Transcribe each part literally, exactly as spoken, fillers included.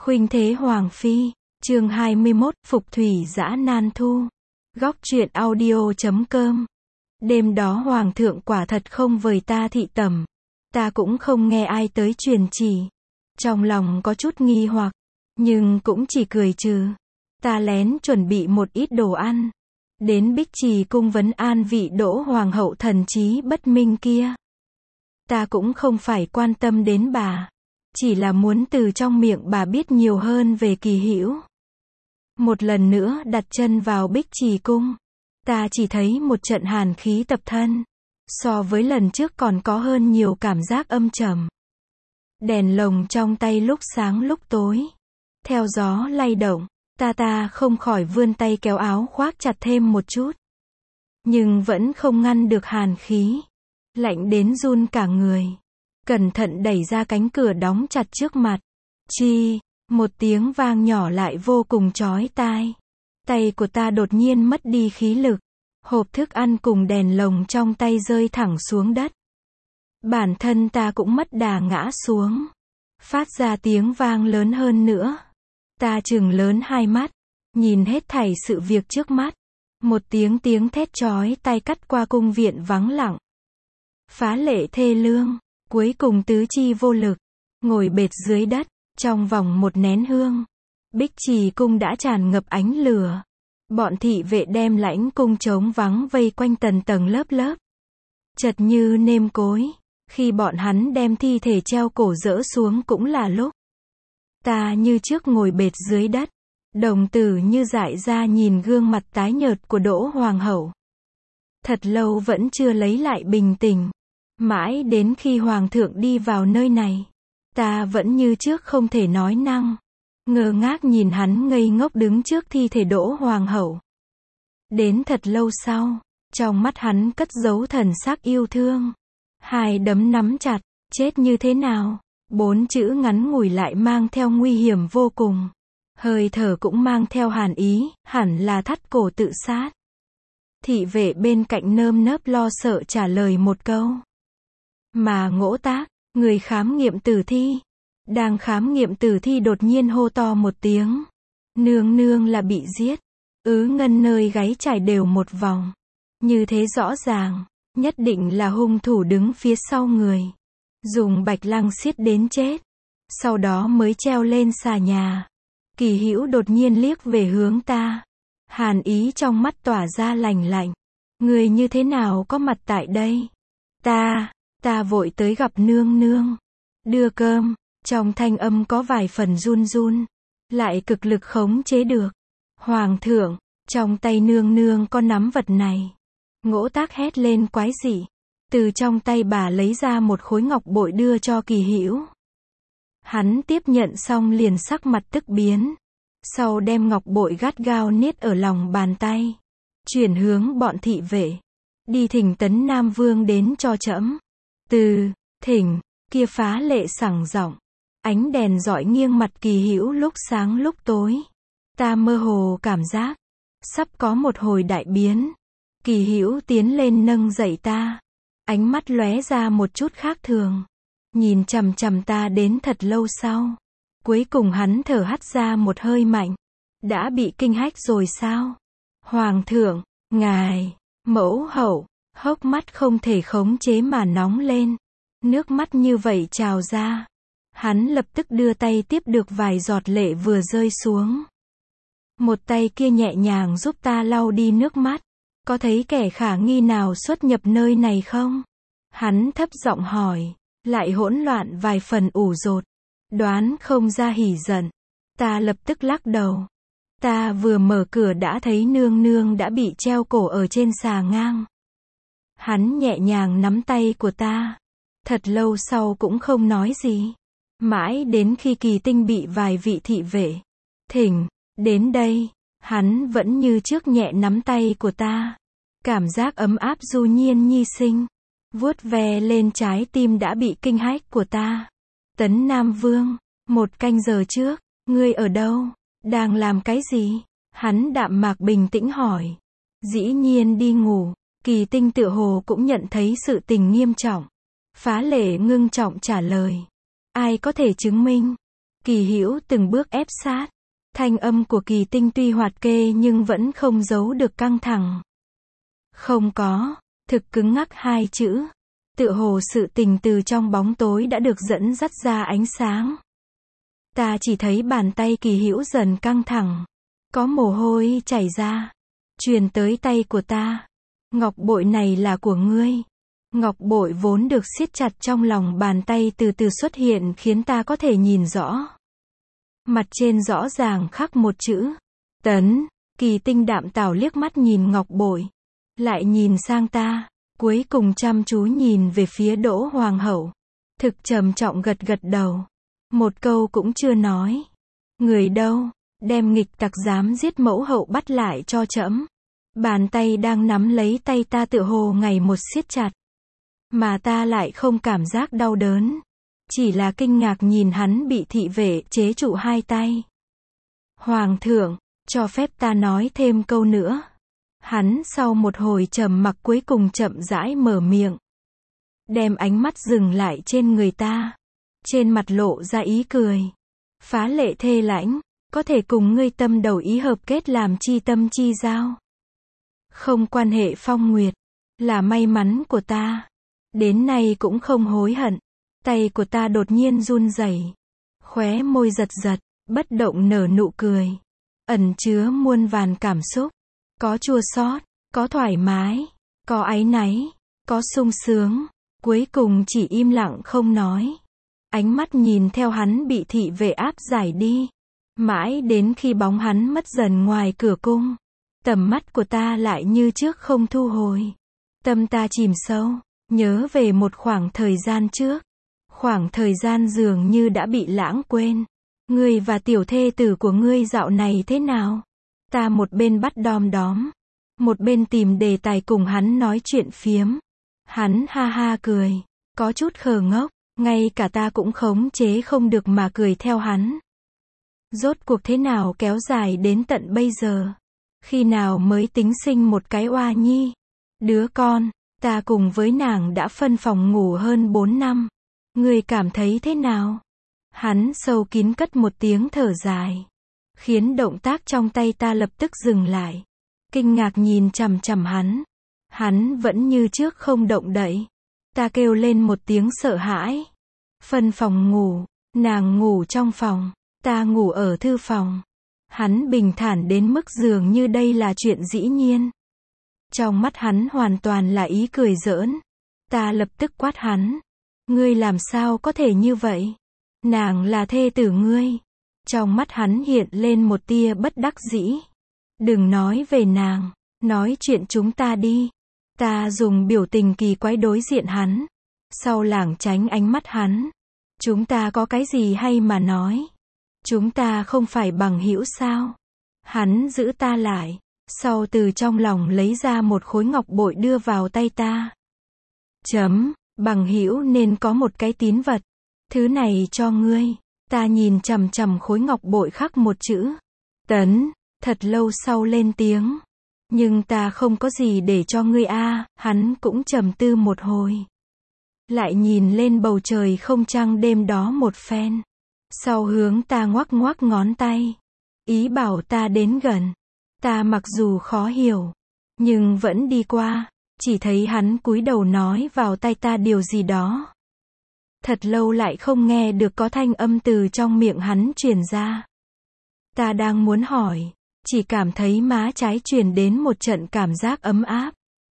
Khuynh thế Hoàng phi, chương hai mươi mốt, Phục thủy dã nan thu. Góc truyện audio chấm com. Đêm đó Hoàng thượng quả thật không vời ta thị tẩm. Ta cũng không nghe ai tới truyền chỉ. Trong lòng có chút nghi hoặc, nhưng cũng chỉ cười trừ. Ta lén chuẩn bị một ít đồ ăn. Đến Bích Trì cung vấn an vị Đỗ Hoàng hậu thần trí bất minh kia. Ta cũng không phải quan tâm đến bà. Chỉ là muốn từ trong miệng bà biết nhiều hơn về Kỳ Hữu. Một lần nữa đặt chân vào Bích Trì cung. Ta chỉ thấy một trận hàn khí tập thân. So với lần trước còn có hơn nhiều cảm giác âm trầm. Đèn lồng trong tay lúc sáng lúc tối. Theo gió lay động, ta ta không khỏi vươn tay kéo áo khoác chặt thêm một chút. Nhưng vẫn không ngăn được hàn khí. Lạnh đến run cả người. Cẩn thận đẩy ra cánh cửa đóng chặt trước mặt. Chi, một tiếng vang nhỏ lại vô cùng chói tai. Tay của ta đột nhiên mất đi khí lực. Hộp thức ăn cùng đèn lồng trong tay rơi thẳng xuống đất. Bản thân ta cũng mất đà ngã xuống. Phát ra tiếng vang lớn hơn nữa. Ta trừng lớn hai mắt. Nhìn hết thảy sự việc trước mắt. Một tiếng tiếng thét chói tai cắt qua cung viện vắng lặng. Phá lệ thê lương. Cuối cùng tứ chi vô lực. Ngồi bệt dưới đất. Trong vòng một nén hương. Bích Trì cung đã tràn ngập ánh lửa. Bọn thị vệ đem lãnh cung trống vắng vây quanh tầng tầng lớp lớp. Chật như nêm cối. Khi bọn hắn đem thi thể treo cổ dỡ xuống cũng là lúc. Ta như trước ngồi bệt dưới đất. Đồng tử như dại ra nhìn gương mặt tái nhợt của Đỗ Hoàng hậu. Thật lâu vẫn chưa lấy lại bình tĩnh. Mãi đến khi Hoàng thượng đi vào nơi này. Ta vẫn như trước không thể nói năng. Ngơ ngác nhìn hắn ngây ngốc đứng trước thi thể Đỗ Hoàng hậu. Đến thật lâu sau, trong mắt hắn cất giấu thần sắc yêu thương. Hai đấm nắm chặt, chết như thế nào? Bốn chữ ngắn ngủi lại mang theo nguy hiểm vô cùng. Hơi thở cũng mang theo hàn ý, hẳn là thắt cổ tự sát. Thị vệ bên cạnh nơm nớp lo sợ trả lời một câu. Mà Ngỗ Tác, người khám nghiệm tử thi. Đang khám nghiệm tử thi đột nhiên hô to một tiếng. Nương nương là bị giết. Ứ ngân nơi gáy trải đều một vòng. Như thế rõ ràng, nhất định là hung thủ đứng phía sau người. Dùng bạch lăng xiết đến chết. Sau đó mới treo lên xà nhà. Kỳ Hữu đột nhiên liếc về hướng ta. Hàn ý trong mắt tỏa ra lành lạnh. Người như thế nào có mặt tại đây? Ta, ta vội tới gặp nương nương. Đưa cơm. Trong thanh âm có vài phần run run. Lại cực lực khống chế được. Hoàng thượng, trong tay nương nương có nắm vật này. Ngỗ Tác hét lên quái dị. Từ trong tay bà lấy ra một khối ngọc bội đưa cho Kỳ Hữu. Hắn tiếp nhận xong liền sắc mặt tức biến. Sau đem ngọc bội gắt gao niết ở lòng bàn tay. Chuyển hướng bọn thị vệ. Đi thỉnh Tấn Nam Vương đến cho trẫm. Từ, thỉnh, kia phá lệ sẳng giọng. Ánh đèn rọi nghiêng mặt Kỳ Hữu lúc sáng lúc tối. Ta mơ hồ cảm giác. Sắp có một hồi đại biến. Kỳ Hữu tiến lên nâng dậy ta. Ánh mắt lóe ra một chút khác thường. Nhìn chằm chằm ta đến thật lâu sau. Cuối cùng hắn thở hắt ra một hơi mạnh. Đã bị kinh hách rồi sao? Hoàng thượng, ngài, mẫu hậu, hốc mắt không thể khống chế mà nóng lên. Nước mắt như vậy trào ra. Hắn lập tức đưa tay tiếp được vài giọt lệ vừa rơi xuống. Một tay kia nhẹ nhàng giúp ta lau đi nước mắt. Có thấy kẻ khả nghi nào xuất nhập nơi này không? Hắn thấp giọng hỏi. Lại hỗn loạn vài phần ủ rột. Đoán không ra hỉ giận. Ta lập tức lắc đầu. Ta vừa mở cửa đã thấy nương nương đã bị treo cổ ở trên xà ngang. Hắn nhẹ nhàng nắm tay của ta. Thật lâu sau cũng không nói gì. Mãi đến khi Kỳ Tinh bị vài vị thị vệ thỉnh đến đây, hắn vẫn như trước nhẹ nắm tay của ta. Cảm giác ấm áp du nhiên nhi sinh. Vuốt ve lên trái tim đã bị kinh hách của ta. Tấn Nam Vương, một canh giờ trước, ngươi ở đâu? Đang làm cái gì? Hắn đạm mạc bình tĩnh hỏi. Dĩ nhiên đi ngủ. Kỳ Tinh tựa hồ cũng nhận thấy sự tình nghiêm trọng. Phá lệ ngưng trọng trả lời. Ai có thể chứng minh? Kỳ Hữu từng bước ép sát. Thanh âm của Kỳ Tinh tuy hoạt kê nhưng vẫn không giấu được căng thẳng. Không có, thực cứng ngắc hai chữ. Tựa hồ sự tình từ trong bóng tối đã được dẫn dắt ra ánh sáng. Ta chỉ thấy bàn tay Kỳ Hữu dần căng thẳng. Có mồ hôi chảy ra. Truyền tới tay của ta. Ngọc bội này là của ngươi. Ngọc bội vốn được siết chặt trong lòng bàn tay từ từ xuất hiện khiến ta có thể nhìn rõ. Mặt trên rõ ràng khắc một chữ. Tấn. Kỳ Tinh đạm tảo liếc mắt nhìn ngọc bội. Lại nhìn sang ta. Cuối cùng chăm chú nhìn về phía Đỗ Hoàng hậu. Thực trầm trọng gật gật đầu. Một câu cũng chưa nói. Người đâu? Đem nghịch tặc dám giết mẫu hậu bắt lại cho trẫm. Bàn tay đang nắm lấy tay ta tựa hồ ngày một siết chặt. Mà ta lại không cảm giác đau đớn. Chỉ là kinh ngạc nhìn hắn bị thị vệ chế trụ hai tay. Hoàng thượng, cho phép ta nói thêm câu nữa. Hắn sau một hồi trầm mặc cuối cùng chậm rãi mở miệng. Đem ánh mắt dừng lại trên người ta. Trên mặt lộ ra ý cười. Phá lệ thê lãnh, có thể cùng ngươi tâm đầu ý hợp kết làm chi tâm chi giao. Không quan hệ phong nguyệt, là may mắn của ta. Đến nay cũng không hối hận. Tay của ta đột nhiên run rẩy, khóe môi giật giật, bất động nở nụ cười. Ẩn chứa muôn vàn cảm xúc. Có chua xót, có thoải mái, có áy náy, có sung sướng. Cuối cùng chỉ im lặng không nói. Ánh mắt nhìn theo hắn bị thị vệ áp giải đi. Mãi đến khi bóng hắn mất dần ngoài cửa cung. Tầm mắt của ta lại như trước không thu hồi. Tâm ta chìm sâu, nhớ về một khoảng thời gian trước. Khoảng thời gian dường như đã bị lãng quên. Ngươi và tiểu thê tử của ngươi dạo này thế nào? Ta một bên bắt đom đóm. Một bên tìm đề tài cùng hắn nói chuyện phiếm. Hắn ha ha cười. Có chút khờ ngốc. Ngay cả ta cũng khống chế không được mà cười theo hắn. Rốt cuộc thế nào kéo dài đến tận bây giờ? Khi nào mới tính sinh một cái oa nhi? Đứa con, ta cùng với nàng đã phân phòng ngủ hơn bốn năm. Ngươi cảm thấy thế nào? Hắn sâu kín cất một tiếng thở dài. Khiến động tác trong tay ta lập tức dừng lại. Kinh ngạc nhìn chằm chằm hắn. Hắn vẫn như trước không động đậy. Ta kêu lên một tiếng sợ hãi. Phân phòng ngủ, nàng ngủ trong phòng, ta ngủ ở thư phòng. Hắn bình thản đến mức dường như đây là chuyện dĩ nhiên. Trong mắt hắn hoàn toàn là ý cười giỡn. Ta lập tức quát hắn. Ngươi làm sao có thể như vậy? Nàng là thê tử ngươi. Trong mắt hắn hiện lên một tia bất đắc dĩ. Đừng nói về nàng, nói chuyện chúng ta đi. Ta dùng biểu tình kỳ quái đối diện hắn. Sau lảng tránh ánh mắt hắn. Chúng ta có cái gì hay mà nói? Chúng ta không phải bằng hữu sao? Hắn giữ ta lại. Sau từ trong lòng lấy ra một khối ngọc bội đưa vào tay ta. Chấm, bằng hữu nên có một cái tín vật. Thứ này cho ngươi. Ta nhìn chằm chằm khối ngọc bội khắc một chữ. Tấn, thật lâu sau lên tiếng. Nhưng ta không có gì để cho ngươi a. À, hắn cũng trầm tư một hồi. Lại nhìn lên bầu trời không trăng đêm đó một phen. Sau hướng ta ngoắc ngoắc ngón tay. Ý bảo ta đến gần. Ta mặc dù khó hiểu. Nhưng vẫn đi qua. Chỉ thấy hắn cúi đầu nói vào tai ta điều gì đó. Thật lâu lại không nghe được có thanh âm từ trong miệng hắn truyền ra. Ta đang muốn hỏi. Chỉ cảm thấy má trái truyền đến một trận cảm giác ấm áp.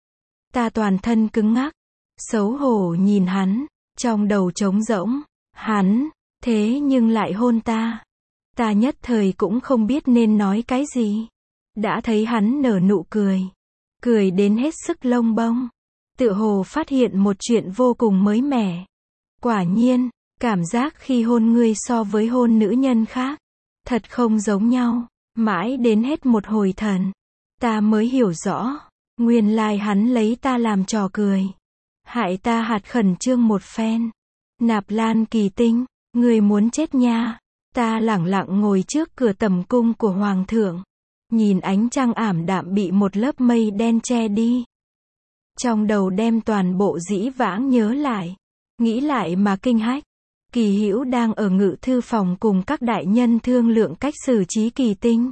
Ta toàn thân cứng ngắc. Xấu hổ nhìn hắn. Trong đầu trống rỗng. Hắn, thế nhưng lại hôn ta. Ta nhất thời cũng không biết nên nói cái gì. Đã thấy hắn nở nụ cười. Cười đến hết sức lông bông. Tựa hồ phát hiện một chuyện vô cùng mới mẻ. Quả nhiên, cảm giác khi hôn ngươi so với hôn nữ nhân khác. Thật không giống nhau. Mãi đến hết một hồi thần. Ta mới hiểu rõ. Nguyên lai hắn lấy ta làm trò cười. Hại ta hạt khẩn trương một phen. Nạp Lan Kỳ Tinh, người muốn chết nha. Ta lẳng lặng ngồi trước cửa tầm cung của hoàng thượng. Nhìn ánh trăng ảm đạm bị một lớp mây đen che đi. Trong đầu đem toàn bộ dĩ vãng nhớ lại. Nghĩ lại mà kinh hách. Kỳ Hữu đang ở ngự thư phòng cùng các đại nhân thương lượng cách xử trí Kỳ Tinh.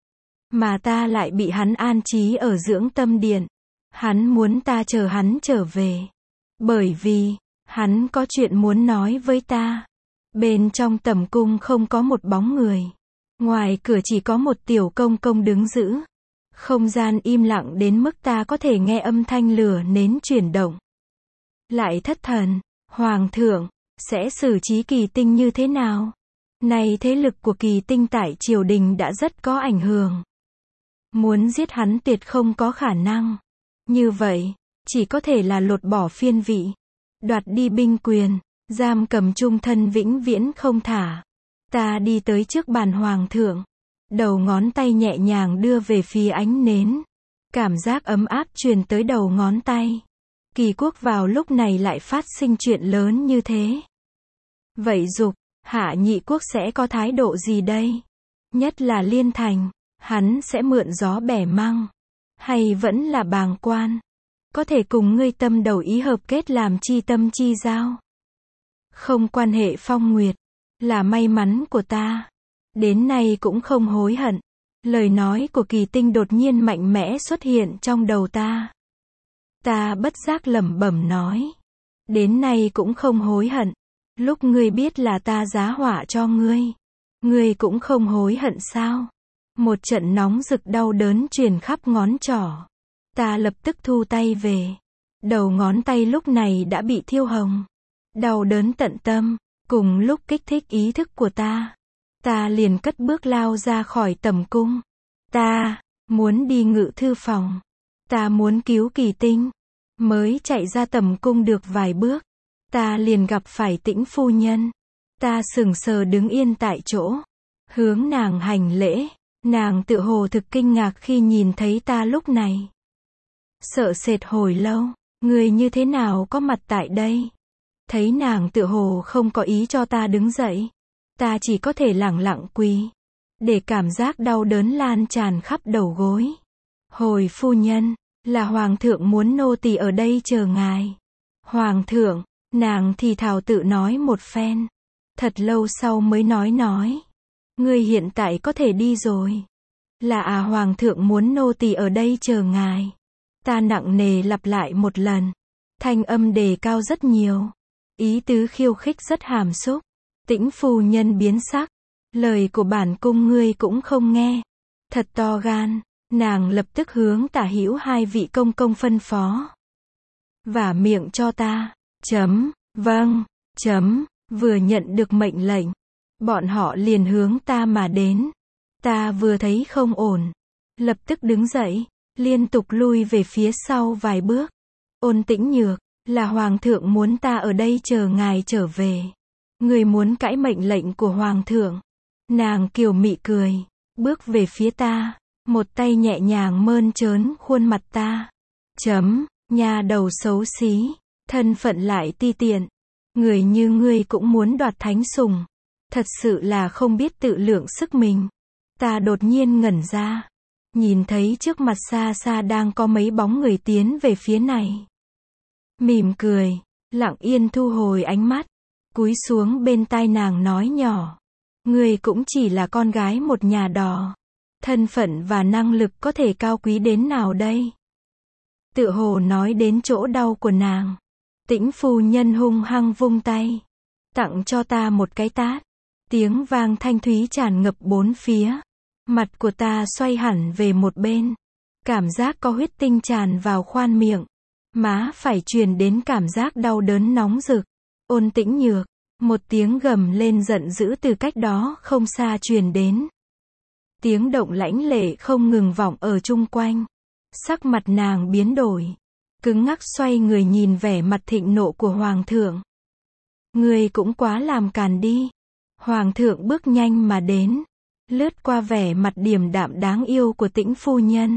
Mà ta lại bị hắn an trí ở dưỡng tâm điện. Hắn muốn ta chờ hắn trở về. Bởi vì, hắn có chuyện muốn nói với ta. Bên trong tẩm cung không có một bóng người. Ngoài cửa chỉ có một tiểu công công đứng giữ. Không gian im lặng đến mức ta có thể nghe âm thanh lửa nến chuyển động. Lại thất thần, Hoàng thượng, sẽ xử trí Kỳ Tinh như thế nào? Này thế lực của Kỳ Tinh tại triều đình đã rất có ảnh hưởng. Muốn giết hắn tuyệt không có khả năng. Như vậy, chỉ có thể là lột bỏ phiên vị, đoạt đi binh quyền, giam cầm trung thân vĩnh viễn không thả. Ta đi tới trước bàn Hoàng thượng. Đầu ngón tay nhẹ nhàng đưa về phía ánh nến. Cảm giác ấm áp truyền tới đầu ngón tay. Kỳ quốc vào lúc này lại phát sinh chuyện lớn như thế. Vậy Dục, Hạ Nhị quốc sẽ có thái độ gì đây? Nhất là Liên Thành, hắn sẽ mượn gió bẻ măng, hay vẫn là bàng quan? Có thể cùng ngươi tâm đầu ý hợp kết làm chi tâm chi giao. Không quan hệ phong nguyệt, là may mắn của ta. Đến nay cũng không hối hận. Lời nói của Kỳ Tinh đột nhiên mạnh mẽ xuất hiện trong đầu ta. Ta bất giác lẩm bẩm nói. Đến nay cũng không hối hận. Lúc ngươi biết là ta giá họa cho ngươi. Ngươi cũng không hối hận sao? Một trận nóng rực đau đớn truyền khắp ngón trỏ. Ta lập tức thu tay về. Đầu ngón tay lúc này đã bị thiêu hồng. Đau đớn tận tâm, cùng lúc kích thích ý thức của ta. Ta liền cất bước lao ra khỏi tẩm cung. Ta muốn đi ngự thư phòng. Ta muốn cứu Kỳ Tinh. Mới chạy ra tẩm cung được vài bước, ta liền gặp phải Tĩnh phu nhân. Ta sững sờ đứng yên tại chỗ, hướng nàng hành lễ. Nàng tựa hồ thực kinh ngạc khi nhìn thấy ta lúc này. Sợ sệt hồi lâu, người như thế nào có mặt tại đây? Thấy nàng tựa hồ không có ý cho ta đứng dậy. Ta chỉ có thể lẳng lặng quỳ, để cảm giác đau đớn lan tràn khắp đầu gối. Hồi phu nhân, là Hoàng thượng muốn nô tỳ ở đây chờ ngài. Hoàng thượng, nàng thì thào tự nói một phen. Thật lâu sau mới nói nói. Ngươi hiện tại có thể đi rồi. Là à Hoàng thượng muốn nô tỳ ở đây chờ ngài. Ta nặng nề lặp lại một lần. Thanh âm đề cao rất nhiều. Ý tứ khiêu khích rất hàm xúc. Tĩnh phu nhân biến sắc. Lời của bản cung ngươi cũng không nghe. Thật to gan. Nàng lập tức hướng Tả Hữu hai vị công công phân phó. Vả miệng cho ta. Chấm. Vâng. Chấm. Vừa nhận được mệnh lệnh, bọn họ liền hướng ta mà đến. Ta vừa thấy không ổn, lập tức đứng dậy, liên tục lui về phía sau vài bước. Ôn Tĩnh Nhược, là Hoàng thượng muốn ta ở đây chờ ngài trở về. Người muốn cãi mệnh lệnh của Hoàng thượng. Nàng kiều mị cười, bước về phía ta, một tay nhẹ nhàng mơn trớn khuôn mặt ta. Chấm, nhà đầu xấu xí, thân phận lại ti tiện. Người như ngươi cũng muốn đoạt thánh sủng. Thật sự là không biết tự lượng sức mình. Ta đột nhiên ngẩn ra. Nhìn thấy trước mặt xa xa đang có mấy bóng người tiến về phía này. Mỉm cười, lặng yên thu hồi ánh mắt. Cúi xuống bên tai nàng nói nhỏ. Ngươi cũng chỉ là con gái một nhà đò. Thân phận và năng lực có thể cao quý đến nào đây? Tựa hồ nói đến chỗ đau của nàng. Tĩnh phu nhân hung hăng vung tay. Tặng cho ta một cái tát. Tiếng vang thanh thúy tràn ngập bốn phía. Mặt của ta xoay hẳn về một bên. Cảm giác có huyết tinh tràn vào khoan miệng. Má phải truyền đến cảm giác đau đớn nóng rực. Ôn Tĩnh Nhược. Một tiếng gầm lên giận dữ từ cách đó không xa truyền đến. Tiếng động lãnh lệ không ngừng vọng ở chung quanh. Sắc mặt nàng biến đổi. Cứng ngắc xoay người nhìn vẻ mặt thịnh nộ của Hoàng thượng. Ngươi cũng quá làm càn đi. Hoàng thượng bước nhanh mà đến. Lướt qua vẻ mặt điềm đạm đáng yêu của Tĩnh phu nhân.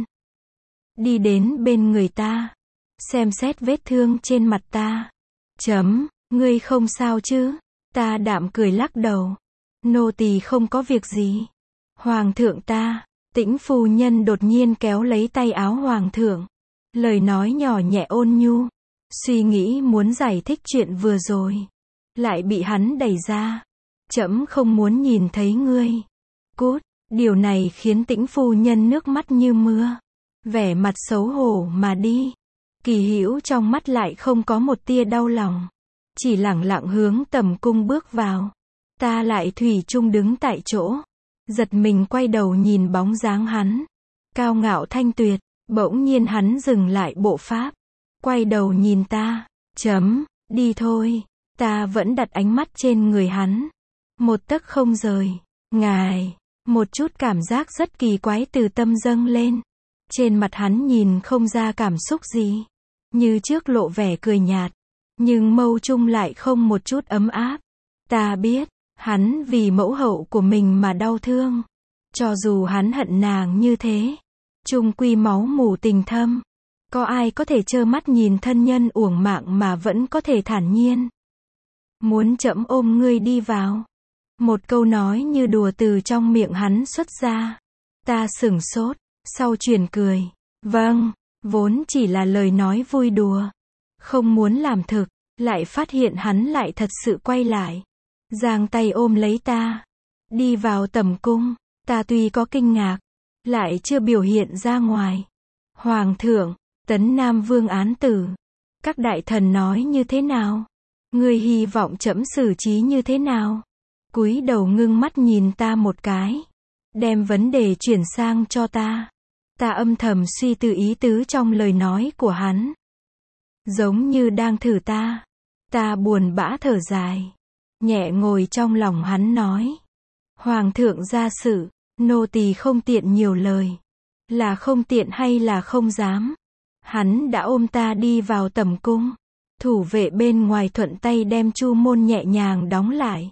Đi đến bên người ta. Xem xét vết thương trên mặt ta. Chấm, ngươi không sao chứ? Ta đạm cười lắc đầu. Nô tỳ không có việc gì. Hoàng thượng ta. Tĩnh phu nhân đột nhiên kéo lấy tay áo Hoàng thượng. Lời nói nhỏ nhẹ ôn nhu. Suy nghĩ muốn giải thích chuyện vừa rồi. lại bị hắn đẩy ra. Trẫm không muốn nhìn thấy ngươi. Cút. Điều này khiến Tĩnh phu nhân nước mắt như mưa, vẻ mặt xấu hổ mà đi. Kỳ Hữu trong mắt lại không có một tia đau lòng, chỉ lẳng lặng hướng tầm cung bước vào. Ta lại thủy chung đứng tại chỗ, giật mình quay đầu nhìn bóng dáng hắn, cao ngạo thanh tuyệt. Bỗng nhiên hắn dừng lại bộ pháp, quay đầu nhìn ta. Chấm, đi thôi. Ta vẫn đặt ánh mắt trên người hắn, một tấc không rời. Ngài. Một chút cảm giác rất kỳ quái từ tâm dâng lên. Trên mặt hắn nhìn không ra cảm xúc gì, như trước lộ vẻ cười nhạt, nhưng mâu trung lại không một chút ấm áp. Ta biết, hắn vì mẫu hậu của mình mà đau thương. Cho dù hắn hận nàng như thế, chung quy máu mủ tình thâm. Có ai có thể trơ mắt nhìn thân nhân uổng mạng mà vẫn có thể thản nhiên. Muốn trẫm ôm ngươi đi vào. Một câu nói như đùa từ trong miệng hắn xuất ra. Ta sửng sốt, sau chuyển cười. Vâng, vốn chỉ là lời nói vui đùa, không muốn làm thực, lại phát hiện hắn lại thật sự quay lại, giang tay ôm lấy ta, đi vào tầm cung. Ta tuy có kinh ngạc, lại chưa biểu hiện ra ngoài. Hoàng thượng, Tấn Nam Vương án tử, các đại thần nói như thế nào? Ngươi hy vọng trẫm xử trí như thế nào? Cúi đầu ngưng mắt nhìn ta một cái, đem vấn đề chuyển sang cho ta. Ta âm thầm suy tư ý tứ trong lời nói của hắn, giống như đang thử ta. Ta buồn bã thở dài, nhẹ ngồi trong lòng hắn nói. Hoàng thượng gia sự, nô tỳ không tiện nhiều lời. Là không tiện hay là không dám? Hắn đã ôm ta đi vào tầm cung, thủ vệ bên ngoài thuận tay đem chu môn nhẹ nhàng đóng lại.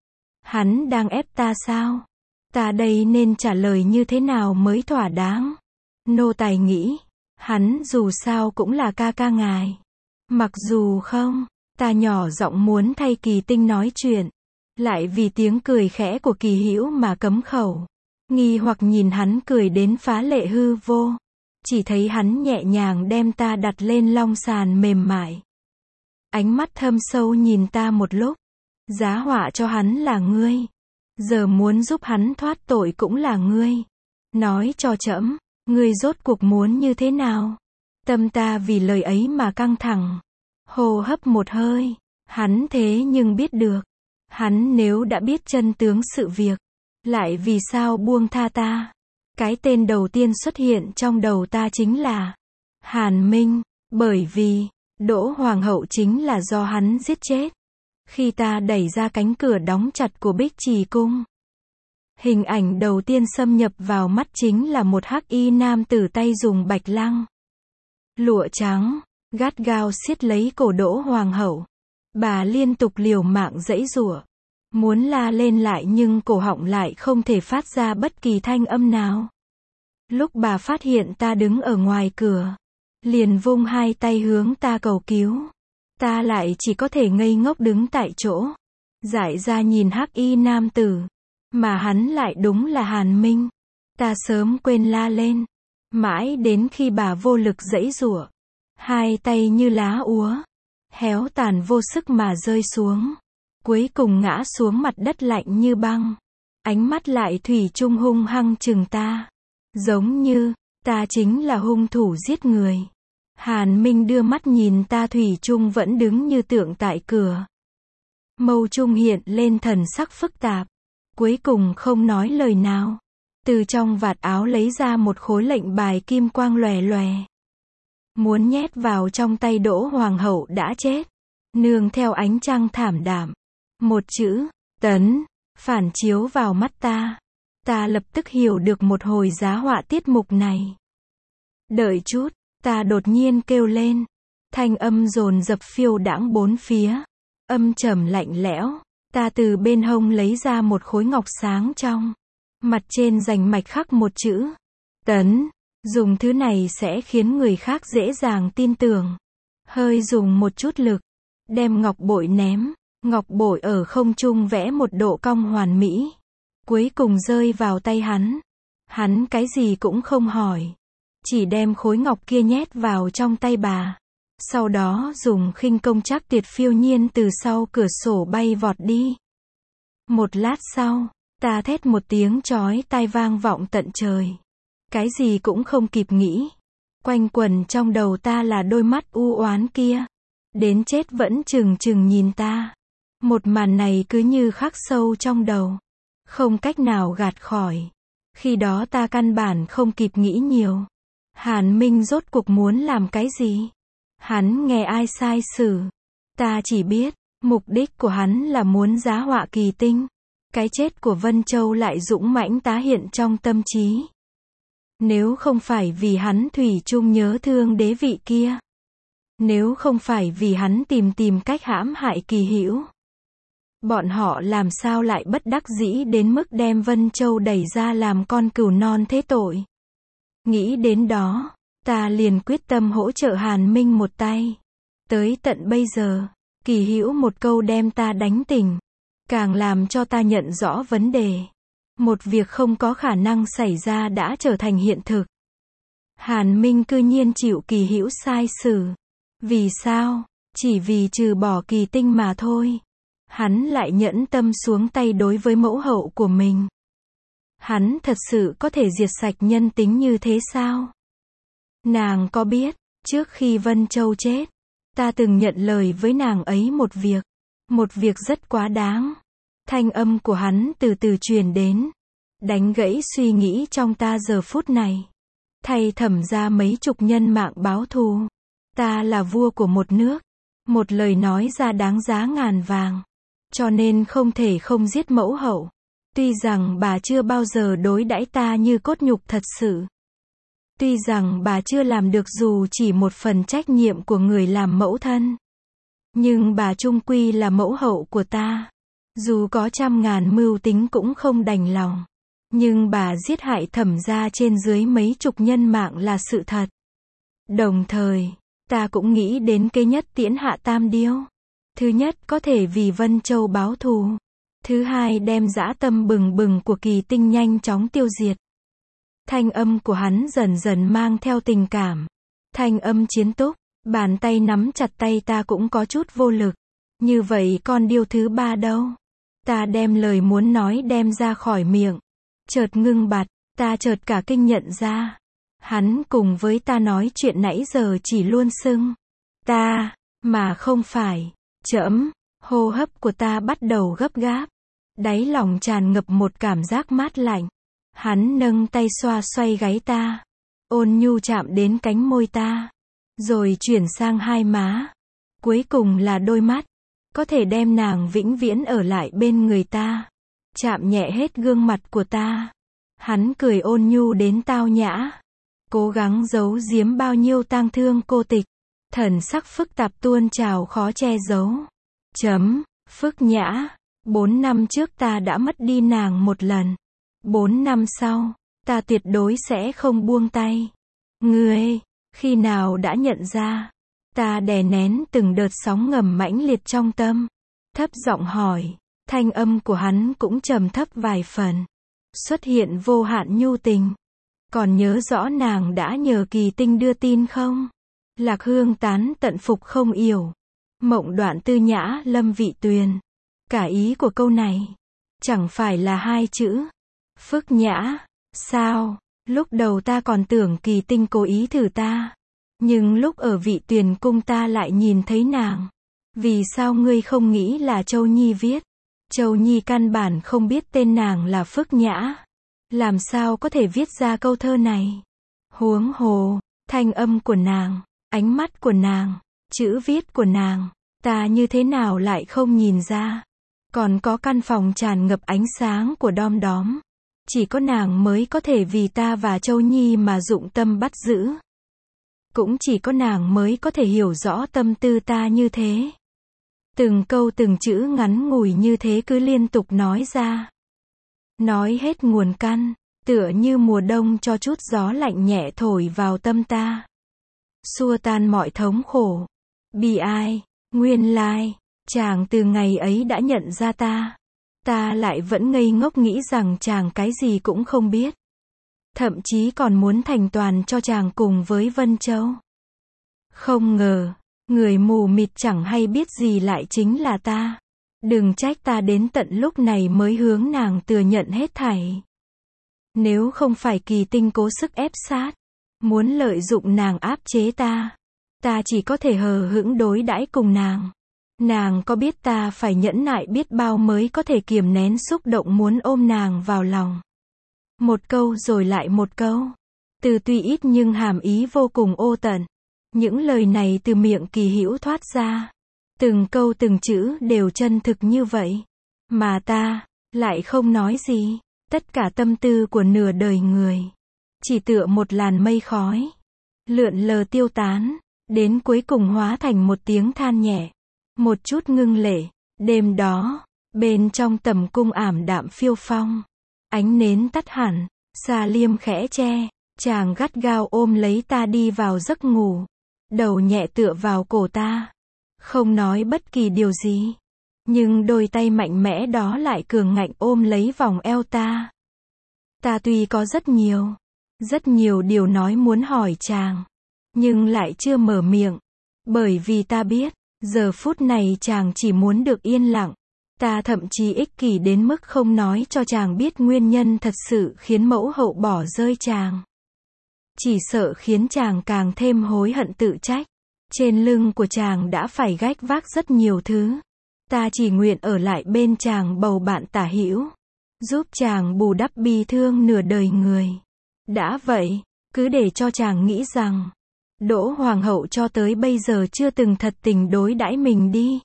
Hắn đang ép ta sao? Ta đây nên trả lời như thế nào mới thỏa đáng? Nô tài nghĩ, hắn dù sao cũng là ca ca ngài. Mặc dù không, ta nhỏ giọng muốn thay Kỳ Tinh nói chuyện, lại vì tiếng cười khẽ của Kỳ Hữu mà cấm khẩu. Nghi hoặc nhìn hắn cười đến phá lệ hư vô. Chỉ thấy hắn nhẹ nhàng đem ta đặt lên long sàn mềm mại. Ánh mắt thâm sâu nhìn ta một lúc. Giá họa cho hắn là ngươi. Giờ muốn giúp hắn thoát tội cũng là ngươi. Nói cho trẫm, ngươi rốt cuộc muốn như thế nào? Tâm ta vì lời ấy mà căng thẳng. Hô hấp một hơi. Hắn thế nhưng biết được. Hắn nếu đã biết chân tướng sự việc, lại vì sao buông tha ta? Cái tên đầu tiên xuất hiện trong đầu ta chính là Hàn Minh. Bởi vì Đỗ Hoàng hậu chính là do hắn giết chết. Khi ta đẩy ra cánh cửa đóng chặt của Bích Trì Cung, hình ảnh đầu tiên xâm nhập vào mắt chính là một hắc y nam tử tay dùng bạch lăng lụa trắng, gắt gao siết lấy cổ Đỗ Hoàng hậu. Bà liên tục liều mạng giãy giụa, muốn la lên lại nhưng cổ họng lại không thể phát ra bất kỳ thanh âm nào. Lúc bà phát hiện ta đứng ở ngoài cửa, liền vung hai tay hướng ta cầu cứu. Ta lại chỉ có thể ngây ngốc đứng tại chỗ, dại ra nhìn hắc y nam tử, mà hắn lại đúng là Hàn Minh. Ta sớm quên la lên, mãi đến khi bà vô lực giãy giụa, hai tay như lá úa, héo tàn vô sức mà rơi xuống, cuối cùng ngã xuống mặt đất lạnh như băng. Ánh mắt lại thủy chung hung hăng chừng ta, giống như ta chính là hung thủ giết người. Hàn Minh đưa mắt nhìn ta thủy chung vẫn đứng như tượng tại cửa. Mâu trung hiện lên thần sắc phức tạp, cuối cùng không nói lời nào. Từ trong vạt áo lấy ra một khối lệnh bài kim quang lòe lòe, muốn nhét vào trong tay Đỗ Hoàng hậu đã chết. Nương theo ánh trăng thảm đạm, một chữ Tấn phản chiếu vào mắt ta. Ta lập tức hiểu được một hồi giá họa tiết mục này. Đợi chút, ta đột nhiên kêu lên, thanh âm dồn dập phiêu đãng bốn phía, âm trầm lạnh lẽo. Ta từ bên hông lấy ra một khối ngọc sáng trong, mặt trên rành mạch khắc một chữ Tấn. Dùng thứ này sẽ khiến người khác dễ dàng tin tưởng. Hơi dùng một chút lực, đem ngọc bội ném. Ngọc bội ở không trung vẽ một độ cong hoàn mỹ, cuối cùng rơi vào tay hắn. Hắn cái gì cũng không hỏi, chỉ đem khối ngọc kia nhét vào trong tay bà. Sau đó dùng khinh công chắc tuyệt phiêu nhiên từ sau cửa sổ bay vọt đi. Một lát sau, ta thét một tiếng chói tai vang vọng tận trời. Cái gì cũng không kịp nghĩ. Quanh quẩn trong đầu ta là đôi mắt u oán kia. Đến chết vẫn chừng chừng nhìn ta. Một màn này cứ như khắc sâu trong đầu. Không cách nào gạt khỏi. Khi đó ta căn bản không kịp nghĩ nhiều. Hàn Minh rốt cuộc muốn làm cái gì? Hắn nghe ai sai xử? Ta chỉ biết, mục đích của hắn là muốn giá họa Kỳ Tinh. Cái chết của Vân Châu lại dũng mãnh tá hiện trong tâm trí. Nếu không phải vì hắn thủy chung nhớ thương đế vị kia. Nếu không phải vì hắn tìm tìm cách hãm hại Kỳ Hữu. Bọn họ làm sao lại bất đắc dĩ đến mức đem Vân Châu đẩy ra làm con cừu non thế tội. Nghĩ đến đó, ta liền quyết tâm hỗ trợ Hàn Minh một tay. Tới tận bây giờ, Kỳ Hữu một câu đem ta đánh tỉnh. Càng làm cho ta nhận rõ vấn đề. Một việc không có khả năng xảy ra đã trở thành hiện thực. Hàn Minh cư nhiên chịu Kỳ Hữu sai xử. Vì sao? Chỉ vì trừ bỏ Kỳ Tinh mà thôi. Hắn lại nhẫn tâm xuống tay đối với mẫu hậu của mình. Hắn thật sự có thể diệt sạch nhân tính như thế sao? Nàng có biết, trước khi Vân Châu chết, ta từng nhận lời với nàng ấy một việc. Một việc rất quá đáng. Thanh âm của hắn từ từ truyền đến. Đánh gãy suy nghĩ trong ta giờ phút này. Thay Thẩm ra mấy chục nhân mạng báo thù. Ta là vua của một nước. Một lời nói ra đáng giá ngàn vàng. Cho nên không thể không giết mẫu hậu. Tuy rằng bà chưa bao giờ đối đãi ta như cốt nhục thật sự. Tuy rằng bà chưa làm được dù chỉ một phần trách nhiệm của người làm mẫu thân. Nhưng bà chung quy là mẫu hậu của ta. Dù có trăm ngàn mưu tính cũng không đành lòng. Nhưng bà giết hại Thẩm gia trên dưới mấy chục nhân mạng là sự thật. Đồng thời, ta cũng nghĩ đến kế nhất tiễn hạ tam điêu. Thứ nhất có thể vì Vân Châu báo thù. Thứ hai đem dã tâm bừng bừng của Kỳ Tinh nhanh chóng tiêu diệt. Thanh âm của hắn dần dần mang theo tình cảm. Thanh âm chiến túc. Bàn tay nắm chặt tay ta cũng có chút vô lực. Như vậy con điêu thứ ba đâu? Ta đem lời muốn nói đem ra khỏi miệng. Chợt ngưng bặt, ta chợt cả kinh nhận ra. Hắn cùng với ta nói chuyện nãy giờ chỉ luôn xưng ta, mà không phải trẫm. Hô hấp của ta bắt đầu gấp gáp. Đáy lòng tràn ngập một cảm giác mát lạnh. Hắn nâng tay xoa xoay gáy ta. Ôn nhu chạm đến cánh môi ta. Rồi chuyển sang hai má. Cuối cùng là đôi mắt. Có thể đem nàng vĩnh viễn ở lại bên người ta. Chạm nhẹ hết gương mặt của ta. Hắn cười ôn nhu đến tao nhã. Cố gắng giấu giếm bao nhiêu tang thương cô tịch. Thần sắc phức tạp tuôn trào khó che giấu. Chấm, Phức Nhã. Bốn năm trước ta đã mất đi nàng một lần. Bốn năm sau, ta tuyệt đối sẽ không buông tay. Ngươi, khi nào đã nhận ra? Ta đè nén từng đợt sóng ngầm mãnh liệt trong tâm. Thấp giọng hỏi. Thanh âm của hắn cũng trầm thấp vài phần. Xuất hiện vô hạn nhu tình. Còn nhớ rõ nàng đã nhờ Kỳ Tinh đưa tin không? Lạc hương tán tận phục không yểu. Mộng đoạn tư nhã lâm vị tuyền. Cả ý của câu này. Chẳng phải là hai chữ. Phức Nhã. Sao? Lúc đầu ta còn tưởng Kỳ Tinh cố ý thử ta. Nhưng lúc ở vị tuyền cung ta lại nhìn thấy nàng. Vì sao ngươi không nghĩ là Châu Nhi viết? Châu Nhi căn bản không biết tên nàng là Phức Nhã. Làm sao có thể viết ra câu thơ này? Huống hồ, thanh âm của nàng, ánh mắt của nàng, chữ viết của nàng, ta như thế nào lại không nhìn ra? Còn có căn phòng tràn ngập ánh sáng của đom đóm. Chỉ có nàng mới có thể vì ta và Châu Nhi mà dụng tâm bắt giữ. Cũng chỉ có nàng mới có thể hiểu rõ tâm tư ta như thế. Từng câu từng chữ ngắn ngủi như thế cứ liên tục nói ra. Nói hết nguồn căn, tựa như mùa đông cho chút gió lạnh nhẹ thổi vào tâm ta. Xua tan mọi thống khổ. Bi ai, nguyên lai, chàng từ ngày ấy đã nhận ra ta. Ta lại vẫn ngây ngốc nghĩ rằng chàng cái gì cũng không biết. Thậm chí còn muốn thành toàn cho chàng cùng với Vân Châu. Không ngờ, Người mù mịt chẳng hay biết gì lại chính là ta. Đừng trách ta đến tận lúc này mới hướng nàng thừa nhận hết thảy. Nếu không phải kỳ tinh cố sức ép sát, muốn lợi dụng nàng áp chế ta, ta chỉ có thể hờ hững đối đãi cùng nàng. Nàng có biết ta phải nhẫn nại biết bao mới có thể kiềm nén xúc động muốn ôm nàng vào lòng. Một câu rồi lại một câu. Từ tuy ít nhưng hàm ý vô cùng ô tận. Những lời này từ miệng Kỳ Hữu thoát ra. Từng câu từng chữ đều chân thực như vậy. Mà ta, lại không nói gì. Tất cả tâm tư của nửa đời người. Chỉ tựa một làn mây khói. Lượn lờ tiêu tán. Đến cuối cùng hóa thành một tiếng than nhẹ. Một chút ngưng lệ. Đêm đó, bên trong tầm cung ảm đạm phiêu phong. Ánh nến tắt hẳn. Xà liêm khẽ che. Chàng gắt gao ôm lấy ta đi vào giấc ngủ. Đầu nhẹ tựa vào cổ ta. Không nói bất kỳ điều gì. Nhưng đôi tay mạnh mẽ đó lại cường ngạnh ôm lấy vòng eo ta. Ta tuy có rất nhiều, rất nhiều điều nói muốn hỏi chàng. Nhưng lại chưa mở miệng. Bởi vì ta biết, giờ phút này chàng chỉ muốn được yên lặng. Ta thậm chí ích kỷ đến mức không nói cho chàng biết nguyên nhân thật sự khiến mẫu hậu bỏ rơi chàng. Chỉ sợ khiến chàng càng thêm hối hận tự trách. Trên lưng của chàng đã phải gánh vác rất nhiều thứ. Ta chỉ nguyện ở lại bên chàng bầu bạn tả hữu. Giúp chàng bù đắp bi thương nửa đời người. Đã vậy, cứ để cho chàng nghĩ rằng Đỗ Hoàng hậu cho tới bây giờ chưa từng thật tình đối đãi mình đi.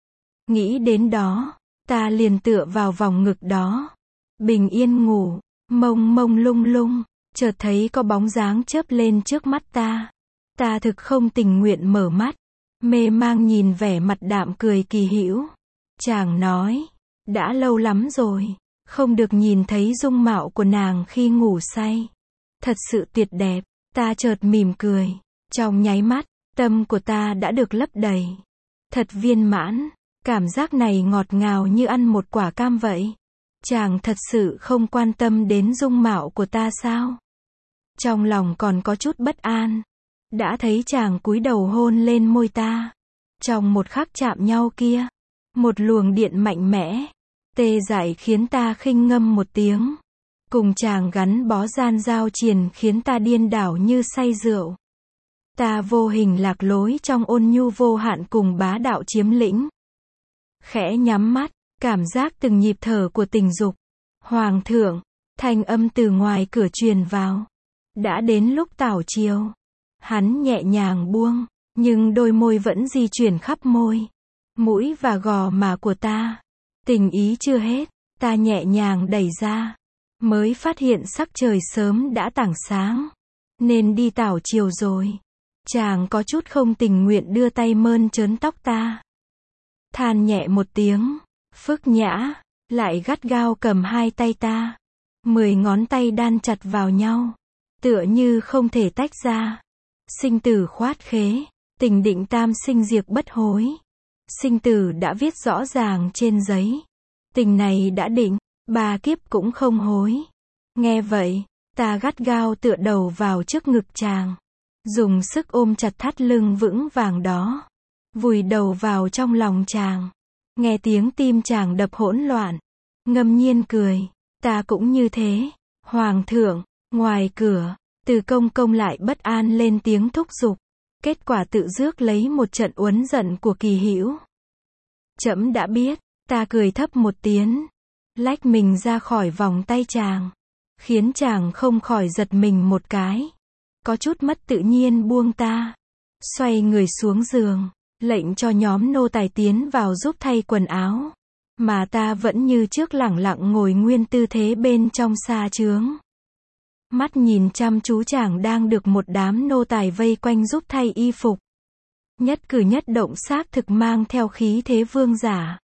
Nghĩ đến đó, ta liền tựa vào vòng ngực đó. Bình yên ngủ, mông mông lung lung. Chợt thấy có bóng dáng chớp lên trước mắt ta. Ta thực không tình nguyện mở mắt. Mê mang nhìn vẻ mặt đạm cười Kỳ Hữu. Chàng nói, đã lâu lắm rồi, không được nhìn thấy dung mạo của nàng khi ngủ say. Thật sự tuyệt đẹp. Ta chợt mỉm cười. Trong nháy mắt, tâm của ta đã được lấp đầy. Thật viên mãn. Cảm giác này ngọt ngào như ăn một quả cam vậy. Chàng thật sự không quan tâm đến dung mạo của ta sao? Trong lòng còn có chút bất an. Đã thấy chàng cúi đầu hôn lên môi ta. Trong một khắc chạm nhau kia, một luồng điện mạnh mẽ, tê dại khiến ta khinh ngâm một tiếng. Cùng chàng gắn bó gian giao triền khiến ta điên đảo như say rượu. Ta vô hình lạc lối trong ôn nhu vô hạn cùng bá đạo chiếm lĩnh. Khẽ nhắm mắt, cảm giác từng nhịp thở của tình dục. Hoàng thượng, thanh âm từ ngoài cửa truyền vào. Đã đến lúc tảo chiều. Hắn nhẹ nhàng buông, nhưng đôi môi vẫn di chuyển khắp môi, mũi và gò má của ta. Tình ý chưa hết, ta nhẹ nhàng đẩy ra. Mới phát hiện sắc trời sớm đã tảng sáng. Nên đi tảo chiều rồi. Chàng có chút không tình nguyện đưa tay mơn trớn tóc ta. Than nhẹ một tiếng, phức nhã, lại gắt gao cầm hai tay ta. Mười ngón tay đan chặt vào nhau. Tựa như không thể tách ra. Sinh tử khoát khế, tình định tam sinh diệt bất hối. Sinh tử đã viết rõ ràng trên giấy. Tình này đã định, ba kiếp cũng không hối. Nghe vậy, ta gắt gao tựa đầu vào trước ngực chàng. Dùng sức ôm chặt thắt lưng vững vàng đó. Vùi đầu vào trong lòng chàng. Nghe tiếng tim chàng đập hỗn loạn. Ngâm nhiên cười, ta cũng như thế. Hoàng thượng, ngoài cửa, Từ Công Công lại bất an lên tiếng thúc giục. Kết quả tự rước lấy một trận uốn giận của Kỳ Hữu. Trẫm đã biết, ta cười thấp một tiếng. Lách mình ra khỏi vòng tay chàng. Khiến chàng không khỏi giật mình một cái. Có chút mất tự nhiên buông ta. Xoay người xuống giường. Lệnh cho nhóm nô tài tiến vào giúp thay quần áo. Mà ta vẫn như trước lẳng lặng ngồi nguyên tư thế bên trong sa chướng. Mắt nhìn chăm chú chàng đang được một đám nô tài vây quanh giúp thay y phục. Nhất cử nhất động xác thực mang theo khí thế vương giả.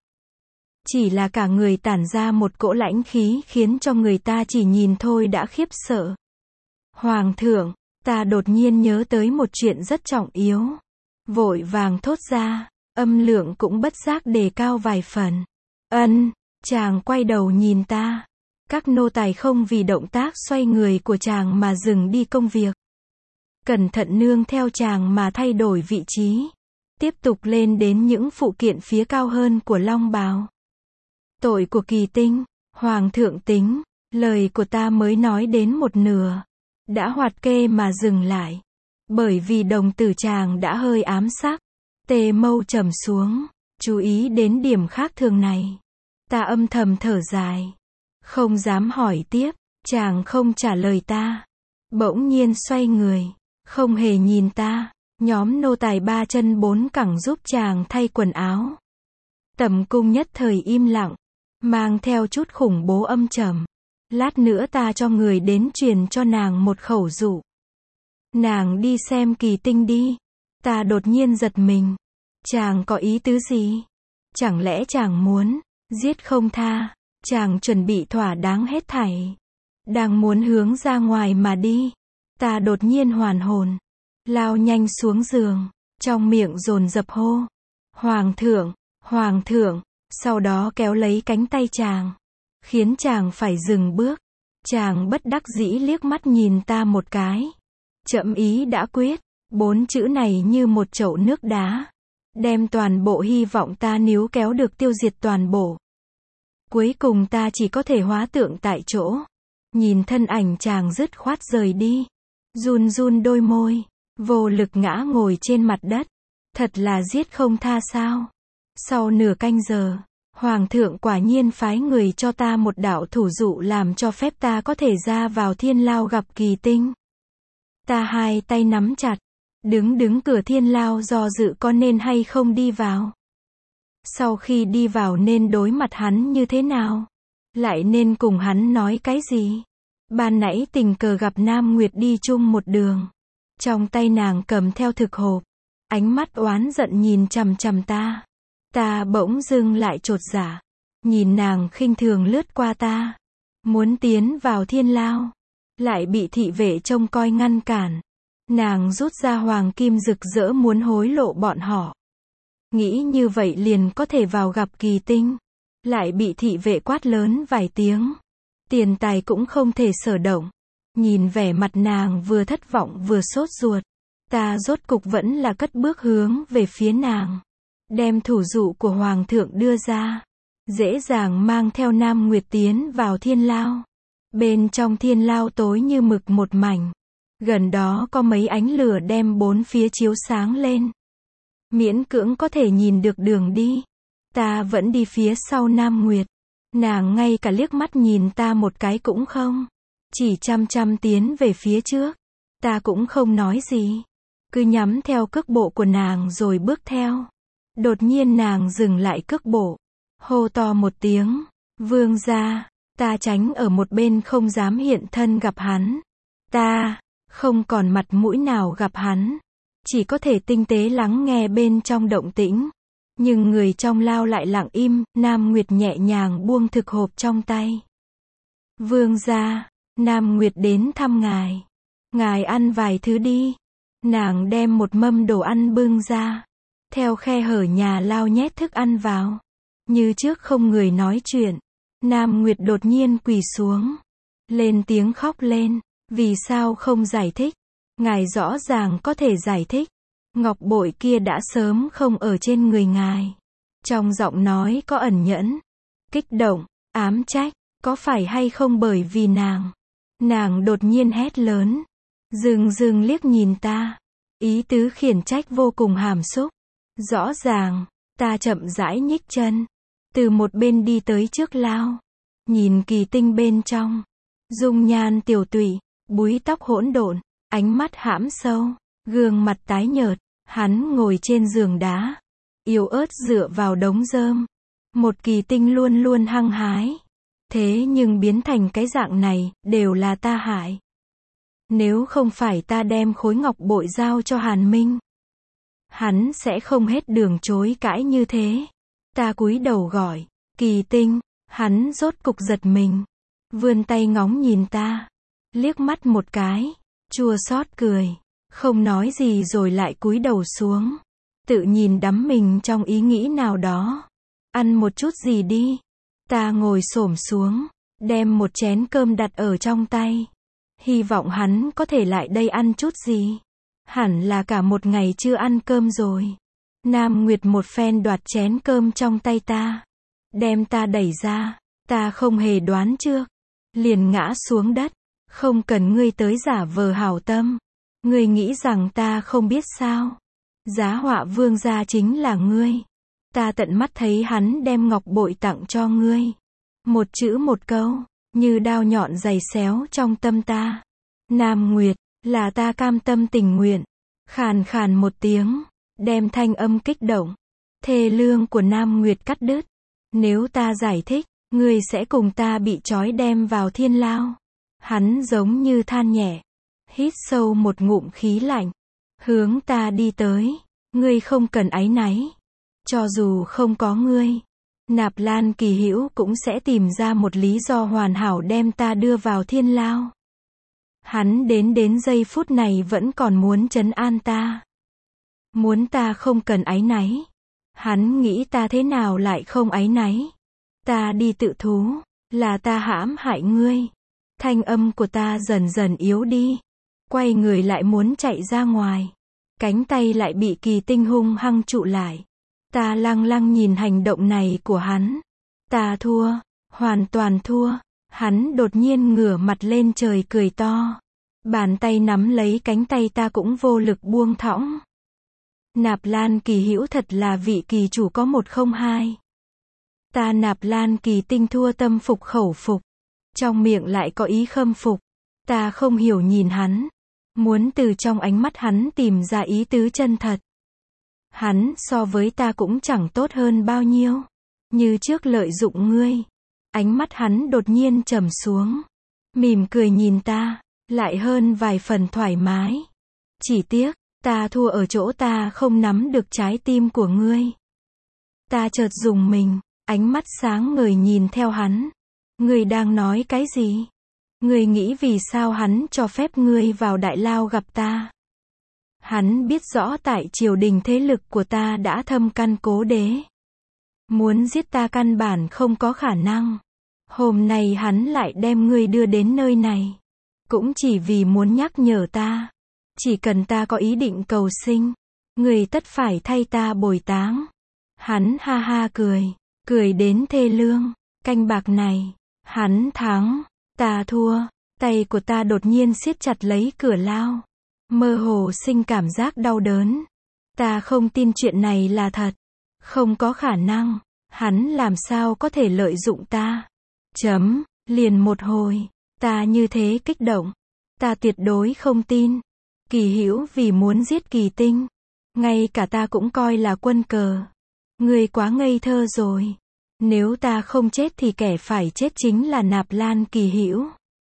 Chỉ là cả người tản ra một cỗ lãnh khí khiến cho người ta chỉ nhìn thôi đã khiếp sợ. Hoàng thượng, ta đột nhiên nhớ tới một chuyện rất trọng yếu. Vội vàng thốt ra, âm lượng cũng bất giác đề cao vài phần. Ân, chàng quay đầu nhìn ta. Các nô tài không vì động tác xoay người của chàng mà dừng đi công việc. Cẩn thận nương theo chàng mà thay đổi vị trí. Tiếp tục lên đến những phụ kiện phía cao hơn của long bào. Tội của Kỳ Tinh, Hoàng thượng tính, lời của ta mới nói đến một nửa. Đã hoạt kê mà dừng lại. Bởi vì đồng tử chàng đã hơi ám sắc. Tề Mâu trầm xuống, chú ý đến điểm khác thường này. Ta âm thầm thở dài. Không dám hỏi tiếp, chàng không trả lời ta. Bỗng nhiên xoay người, không hề nhìn ta. Nhóm nô tài ba chân bốn cẳng giúp chàng thay quần áo. Tầm cung nhất thời im lặng, mang theo chút khủng bố âm trầm. Lát nữa ta cho người đến truyền cho nàng một khẩu dụ. Nàng đi xem Kỳ Tinh đi. Ta đột nhiên giật mình. Chàng có ý tứ gì? Chẳng lẽ chàng muốn giết không tha? Chàng chuẩn bị thỏa đáng hết thảy, đang muốn hướng ra ngoài mà đi. Ta đột nhiên hoàn hồn, lao nhanh xuống giường, trong miệng dồn dập hô: Hoàng thượng, Hoàng thượng. Sau đó kéo lấy cánh tay chàng, khiến chàng phải dừng bước. Chàng bất đắc dĩ liếc mắt nhìn ta một cái. Chậm ý đã quyết. Bốn chữ này như một chậu nước đá, đem toàn bộ hy vọng ta níu kéo được tiêu diệt toàn bộ. Cuối cùng ta chỉ có thể hóa tượng tại chỗ. Nhìn thân ảnh chàng dứt khoát rời đi, run run đôi môi, vô lực ngã ngồi trên mặt đất. Thật là giết không tha sao? Sau nửa canh giờ, Hoàng thượng quả nhiên phái người cho ta một đạo thủ dụ làm cho phép ta có thể ra vào thiên lao gặp Kỳ Tinh. Ta hai tay nắm chặt, đứng đứng cửa thiên lao do dự có nên hay không đi vào. Sau khi đi vào nên đối mặt hắn như thế nào? Lại nên cùng hắn nói cái gì? Ban nãy tình cờ gặp Nam Nguyệt đi chung một đường. Trong tay nàng cầm theo thực hộp. Ánh mắt oán giận nhìn chằm chằm ta. Ta bỗng dưng lại chột dạ. Nhìn nàng khinh thường lướt qua ta. Muốn tiến vào thiên lao. Lại bị thị vệ trông coi ngăn cản. Nàng rút ra hoàng kim rực rỡ muốn hối lộ bọn họ. Nghĩ như vậy liền có thể vào gặp Kỳ Tinh. Lại bị thị vệ quát lớn vài tiếng. Tiền tài cũng không thể sở động. Nhìn vẻ mặt nàng vừa thất vọng vừa sốt ruột. Ta rốt cục vẫn là cất bước hướng về phía nàng. Đem thủ dụ của Hoàng thượng đưa ra. Dễ dàng mang theo Nam Nguyệt tiến vào thiên lao. Bên trong thiên lao tối như mực một mảnh. Gần đó có mấy ánh lửa đem bốn phía chiếu sáng lên. Miễn cưỡng có thể nhìn được đường đi. Ta vẫn đi phía sau Nam Nguyệt. Nàng ngay cả liếc mắt nhìn ta một cái cũng không. Chỉ chăm chăm tiến về phía trước. Ta cũng không nói gì. Cứ nhắm theo cước bộ của nàng rồi bước theo. Đột nhiên nàng dừng lại cước bộ. Hô to một tiếng. Vương gia. Ta tránh ở một bên không dám hiện thân gặp hắn. Ta không còn mặt mũi nào gặp hắn. Chỉ có thể tinh tế lắng nghe bên trong động tĩnh. Nhưng người trong lao lại lặng im. Nam Nguyệt nhẹ nhàng buông thực hộp trong tay. Vương gia, Nam Nguyệt đến thăm ngài. Ngài ăn vài thứ đi. Nàng đem một mâm đồ ăn bưng ra. Theo khe hở nhà lao nhét thức ăn vào. Như trước không người nói chuyện. Nam Nguyệt đột nhiên quỳ xuống. Lên tiếng khóc lên. Vì sao không giải thích? Ngài rõ ràng có thể giải thích. Ngọc bội kia đã sớm không ở trên người ngài. Trong giọng nói có ẩn nhẫn, kích động, ám trách. Có phải hay không bởi vì nàng? Nàng đột nhiên hét lớn. Dừng dừng liếc nhìn ta. Ý tứ khiển trách vô cùng hàm xúc. Rõ ràng, ta chậm rãi nhích chân. Từ một bên đi tới trước lao. Nhìn Kỳ Tinh bên trong. Dung nhan tiểu tụy, búi tóc hỗn độn, ánh mắt hãm sâu, gương mặt tái nhợt. Hắn ngồi trên giường đá. Yếu ớt dựa vào đống rơm. Một Kỳ Tinh luôn luôn hăng hái. Thế nhưng biến thành cái dạng này, đều là ta hại. Nếu không phải ta đem khối ngọc bội giao cho Hàn Minh, hắn sẽ không hết đường chối cãi như thế. Ta cúi đầu gọi, Kỳ Tinh. Hắn rốt cục giật mình. Vươn tay ngóng nhìn ta. Liếc mắt một cái. Chua xót cười. Không nói gì rồi lại cúi đầu xuống. Tự nhìn đắm mình trong ý nghĩ nào đó. Ăn một chút gì đi. Ta ngồi xổm xuống. Đem một chén cơm đặt ở trong tay. Hy vọng hắn có thể lại đây ăn chút gì. Hẳn là cả một ngày chưa ăn cơm rồi. Nam Nguyệt một phen đoạt chén cơm trong tay ta, đem ta đẩy ra, ta không hề đoán trước, liền ngã xuống đất, không cần ngươi tới giả vờ hảo tâm, ngươi nghĩ rằng ta không biết sao, giá họa vương gia chính là ngươi, ta tận mắt thấy hắn đem ngọc bội tặng cho ngươi, một chữ một câu, như đao nhọn giày xéo trong tâm ta, Nam Nguyệt, là ta cam tâm tình nguyện, khàn khàn một tiếng, đem thanh âm kích động, thê lương của Nam Nguyệt cắt đứt, nếu ta giải thích, ngươi sẽ cùng ta bị trói đem vào thiên lao, hắn giống như than nhẹ, hít sâu một ngụm khí lạnh, hướng ta đi tới, ngươi không cần áy náy, cho dù không có ngươi, Nạp Lan Kỳ Hữu cũng sẽ tìm ra một lý do hoàn hảo đem ta đưa vào thiên lao. Hắn đến đến giây phút này vẫn còn muốn trấn an ta. Muốn ta không cần áy náy. Hắn nghĩ ta thế nào lại không áy náy. Ta đi tự thú, là ta hãm hại ngươi. Thanh âm của ta dần dần yếu đi. Quay người lại muốn chạy ra ngoài. Cánh tay lại bị Kỳ Tinh hung hăng trụ lại. Ta lăng lăng nhìn hành động này của hắn. Ta thua, hoàn toàn thua. Hắn đột nhiên ngửa mặt lên trời cười to. Bàn tay nắm lấy cánh tay ta cũng vô lực buông thõng. Nạp Lan Kỳ Hữu thật là vị kỳ chủ có một không hai. Ta Nạp Lan Kỳ Tinh thua tâm phục khẩu phục. Trong miệng lại có ý khâm phục. Ta không hiểu nhìn hắn. Muốn từ trong ánh mắt hắn tìm ra ý tứ chân thật. Hắn so với ta cũng chẳng tốt hơn bao nhiêu. Như trước lợi dụng ngươi. Ánh mắt hắn đột nhiên trầm xuống. Mỉm cười nhìn ta. Lại hơn vài phần thoải mái. Chỉ tiếc, ta thua ở chỗ ta không nắm được trái tim của ngươi. Ta chợt rùng mình. Ánh mắt sáng ngời nhìn theo hắn. Ngươi đang nói cái gì? Ngươi nghĩ vì sao hắn cho phép ngươi vào đại lao gặp ta? Hắn biết rõ tại triều đình thế lực của ta đã thâm căn cố đế. Muốn giết ta căn bản không có khả năng. Hôm nay hắn lại đem ngươi đưa đến nơi này. Cũng chỉ vì muốn nhắc nhở ta. Chỉ cần ta có ý định cầu sinh. Ngươi tất phải thay ta bồi táng. Hắn ha ha cười. Cười đến thê lương. Canh bạc này. Hắn thắng. Ta thua. Tay của ta đột nhiên siết chặt lấy cửa lao. Mơ hồ sinh cảm giác đau đớn. Ta không tin chuyện này là thật. Không có khả năng. Hắn làm sao có thể lợi dụng ta. Chấm. Liền một hồi. Ta như thế kích động. Ta tuyệt đối không tin. Kỳ Hữu vì muốn giết Kỳ Tinh. Ngay cả ta cũng coi là quân cờ. Ngươi quá ngây thơ rồi. Nếu ta không chết thì kẻ phải chết chính là Nạp Lan Kỳ Hữu.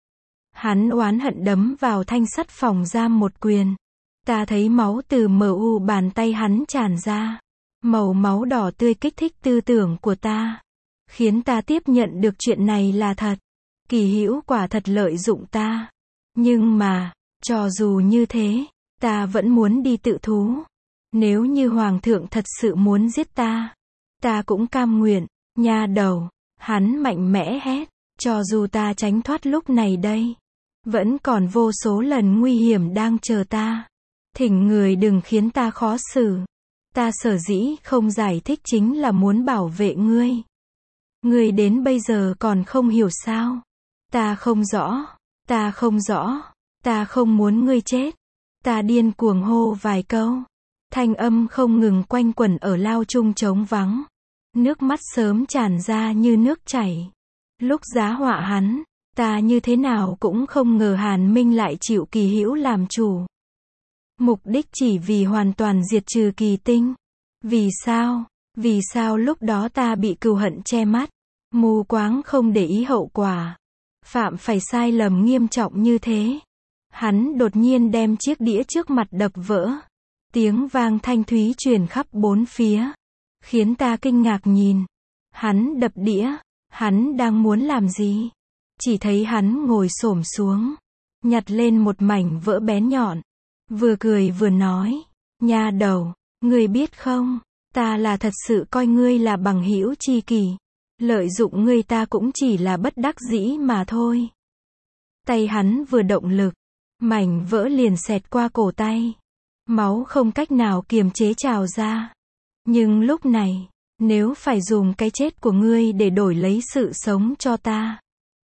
Hắn oán hận đấm vào thanh sắt phòng giam một quyền. Ta thấy máu từ mờ u bàn tay hắn tràn ra. Màu máu đỏ tươi kích thích tư tưởng của ta. Khiến ta tiếp nhận được chuyện này là thật. Kỳ Hữu quả thật lợi dụng ta. Nhưng mà, cho dù như thế, ta vẫn muốn đi tự thú. Nếu như Hoàng thượng thật sự muốn giết ta, ta cũng cam nguyện. Nha đầu, hắn mạnh mẽ hét. Cho dù ta tránh thoát lúc này đây, vẫn còn vô số lần nguy hiểm đang chờ ta. Thỉnh người đừng khiến ta khó xử. Ta sở dĩ không giải thích chính là muốn bảo vệ ngươi. Ngươi đến bây giờ còn không hiểu sao? Ta không rõ. Ta không rõ. Ta không muốn ngươi chết. Ta điên cuồng hô vài câu. Thanh âm không ngừng quanh quẩn ở lao chung trống vắng. Nước mắt sớm tràn ra như nước chảy. Lúc giá họa hắn, ta như thế nào cũng không ngờ Hàn Minh lại chịu Kỳ Hữu làm chủ. Mục đích chỉ vì hoàn toàn diệt trừ Kỳ Tinh. Vì sao? Vì sao lúc đó ta bị cừu hận che mắt, mù quáng không để ý hậu quả, phạm phải sai lầm nghiêm trọng như thế? Hắn đột nhiên đem chiếc đĩa trước mặt đập vỡ. Tiếng vang thanh thúy truyền khắp bốn phía, khiến ta kinh ngạc nhìn. Hắn đập đĩa, hắn đang muốn làm gì? Chỉ thấy hắn ngồi xổm xuống, nhặt lên một mảnh vỡ bén nhọn, vừa cười vừa nói, nha đầu, ngươi biết không, ta là thật sự coi ngươi là bằng hữu tri kỷ, lợi dụng ngươi ta cũng chỉ là bất đắc dĩ mà thôi. Tay hắn vừa động lực, mảnh vỡ liền xẹt qua cổ tay, máu không cách nào kiềm chế trào ra. Nhưng lúc này, nếu phải dùng cái chết của ngươi để đổi lấy sự sống cho ta,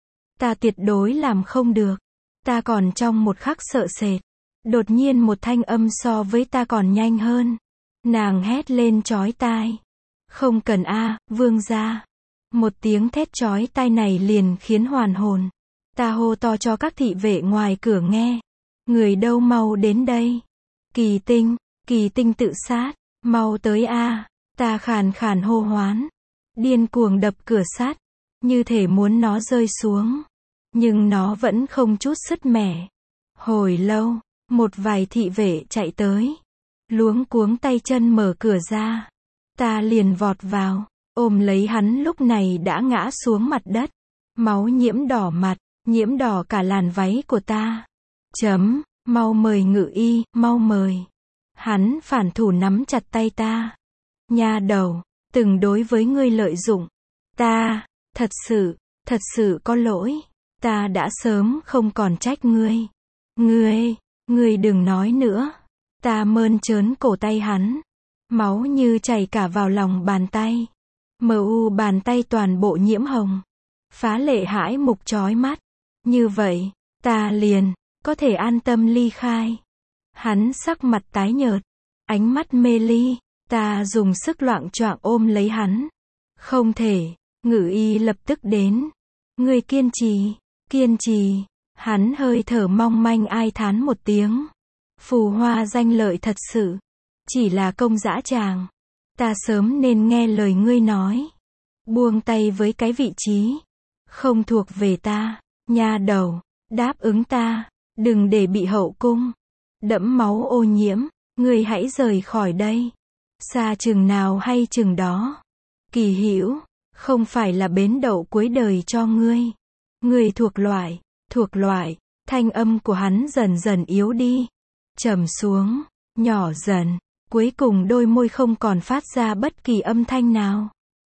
ta tuyệt đối làm không được. Ta còn trong một khắc sợ sệt. Đột nhiên một thanh âm so với ta còn nhanh hơn. Nàng hét lên chói tai. Không cần a, vương gia. Một tiếng thét chói tai này liền khiến hoàn hồn. Ta hô to cho các thị vệ ngoài cửa nghe. Người đâu mau đến đây. Kỳ Tinh, Kỳ Tinh tự sát. Mau tới a. Ta khàn khàn hô hoán. Điên cuồng đập cửa sắt. Như thể muốn nó rơi xuống. Nhưng nó vẫn không chút sứt mẻ. Hồi lâu, một vài thị vệ chạy tới. Luống cuống tay chân mở cửa ra. Ta liền vọt vào, ôm lấy hắn lúc này đã ngã xuống mặt đất. Máu nhiễm đỏ mặt, nhiễm đỏ cả làn váy của ta. Chấm, mau mời ngự y, mau mời. Hắn phản thủ nắm chặt tay ta. Nha đầu, từng đối với ngươi lợi dụng. Ta, thật sự, thật sự có lỗi. Ta đã sớm không còn trách ngươi. Ngươi, ngươi đừng nói nữa. Ta mơn trớn cổ tay hắn. Máu như chảy cả vào lòng bàn tay. Mờ u bàn tay toàn bộ nhiễm hồng. Phá lệ hãi mục chói mắt. Như vậy, ta liền, có thể an tâm ly khai. Hắn sắc mặt tái nhợt. Ánh mắt mê ly. Ta dùng sức loạng choạng ôm lấy hắn. Không thể, ngự y lập tức đến. Ngươi kiên trì, kiên trì. Hắn hơi thở mong manh ai thán một tiếng. Phù hoa danh lợi thật sự. Chỉ là công dã tràng. Ta sớm nên nghe lời ngươi nói. Buông tay với cái vị trí. Không thuộc về ta. Nha đầu. Đáp ứng ta. Đừng để bị hậu cung. Đẫm máu ô nhiễm. Ngươi hãy rời khỏi đây. Xa chừng nào hay chừng đó. Kỳ Hữu. Không phải là bến đậu cuối đời cho ngươi. Ngươi thuộc loại. Thuộc loại. Thanh âm của hắn dần dần yếu đi. Trầm xuống. Nhỏ dần. Cuối cùng đôi môi không còn phát ra bất kỳ âm thanh nào.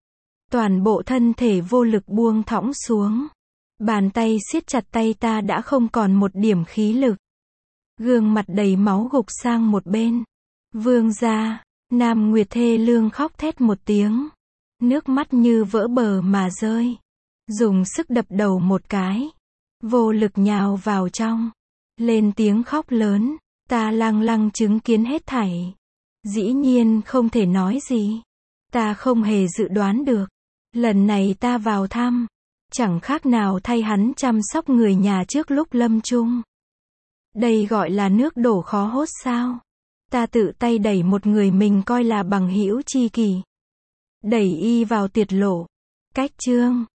Toàn bộ thân thể vô lực buông thõng xuống. Bàn tay siết chặt tay ta đã không còn một điểm khí lực. Gương mặt đầy máu gục sang một bên. Vương gia. Nam Nguyệt thê lương khóc thét một tiếng. Nước mắt như vỡ bờ mà rơi. Dùng sức đập đầu một cái. Vô lực nhào vào trong. Lên tiếng khóc lớn. Ta lăng lăng chứng kiến hết thảy. Dĩ nhiên không thể nói gì. Ta không hề dự đoán được. Lần này ta vào thăm. Chẳng khác nào thay hắn chăm sóc người nhà trước lúc lâm chung. Đây gọi là nước đổ khó hốt sao. Ta tự tay đẩy một người mình coi là bằng hữu tri kỷ. Đẩy y vào tuyệt lộ. Cách chương.